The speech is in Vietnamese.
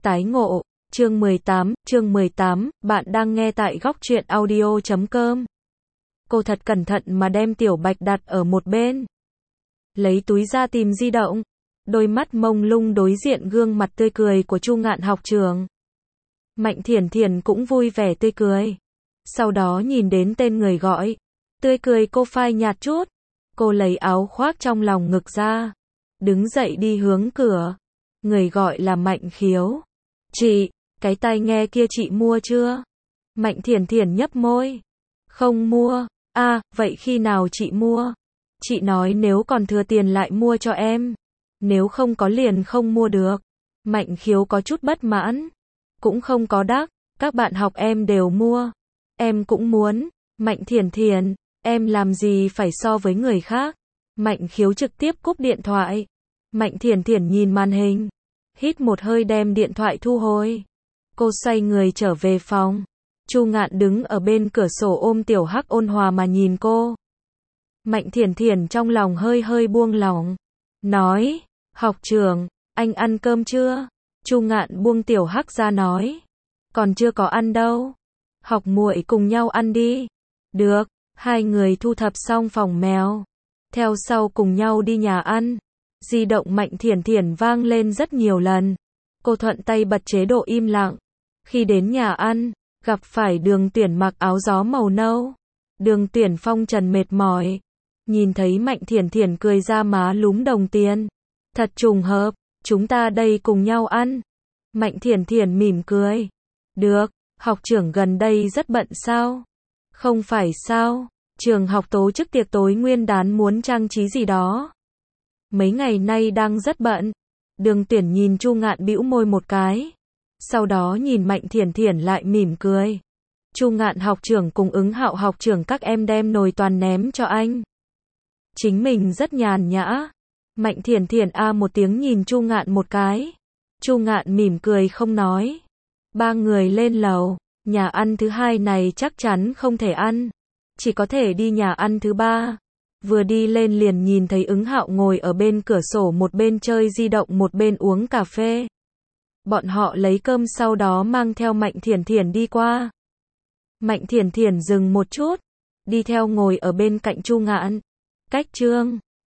Tái ngộ, chương 18, bạn đang nghe tại góc truyện audio.com. Cô thật cẩn thận mà đem Tiểu Bạch đặt ở một bên. Lấy túi ra tìm di động. Đôi mắt mông lung đối diện gương mặt tươi cười của Chu Ngạn học trưởng. Mạnh Thiển Thiển cũng vui vẻ tươi cười. Sau đó nhìn đến tên người gọi. Tươi cười cô phai nhạt chút. Cô lấy áo khoác trong lòng ngực ra. Đứng dậy đi hướng cửa. Người gọi là Mạnh Khiếu. Chị, cái tai nghe kia chị mua chưa? Mạnh Thiển Thiển nhấp môi. Không mua. À, vậy khi nào chị mua? Chị nói nếu còn thừa tiền lại mua cho em. Nếu không có liền không mua được. Mạnh Khiếu có chút bất mãn. Cũng không có đắt, các bạn học em đều mua. Em cũng muốn. Mạnh Thiển Thiển, em làm gì phải so với người khác? Mạnh Khiếu trực tiếp cúp điện thoại. Mạnh Thiển Thiển nhìn màn hình. Hít một hơi đem điện thoại thu hồi. Cô xoay người trở về phòng. Chu Ngạn đứng ở bên cửa sổ ôm Tiểu Hắc ôn hòa mà nhìn cô. Mạnh Thiển Thiển trong lòng hơi hơi buông lỏng. Nói, học trưởng, anh ăn cơm chưa? Chu Ngạn buông Tiểu Hắc ra nói. Còn chưa có ăn đâu. Học muội cùng nhau ăn đi. Được, hai người thu thập xong phòng mèo. Theo sau cùng nhau đi nhà ăn. Di động Mạnh Thiển Thiển vang lên rất nhiều lần. Cô thuận tay bật chế độ im lặng. Khi đến nhà ăn, gặp phải Đường Tuyển mặc áo gió màu nâu. Đường Tuyển phong trần mệt mỏi. Nhìn thấy Mạnh Thiển Thiển cười ra má lúm đồng tiền. Thật trùng hợp, chúng ta đây cùng nhau ăn. Mạnh Thiển Thiển mỉm cười. Được, học trưởng gần đây rất bận sao? Không phải sao, trường học tổ chức tiệc tối nguyên đán muốn trang trí gì đó. Mấy ngày nay đang rất bận. Đường Tuyển nhìn Chu Ngạn bĩu môi một cái. Sau đó nhìn Mạnh Thiển Thiển lại mỉm cười. Chu Ngạn học trưởng cùng Ứng Hạo học trưởng các em đem nồi toàn ném cho anh. Chính mình rất nhàn nhã. Mạnh Thiển Thiển a một tiếng nhìn Chu Ngạn một cái. Chu Ngạn mỉm cười không nói. Ba người lên lầu. Nhà ăn thứ hai này chắc chắn không thể ăn. Chỉ có thể đi nhà ăn thứ ba. Vừa đi lên liền nhìn thấy Ứng Hạo ngồi ở bên cửa sổ một bên chơi di động một bên uống cà phê. Bọn họ lấy cơm sau đó mang theo Mạnh Thiển Thiển đi qua. Mạnh Thiển Thiển dừng một chút. Đi theo ngồi ở bên cạnh Chu Ngạn. Cách Trương.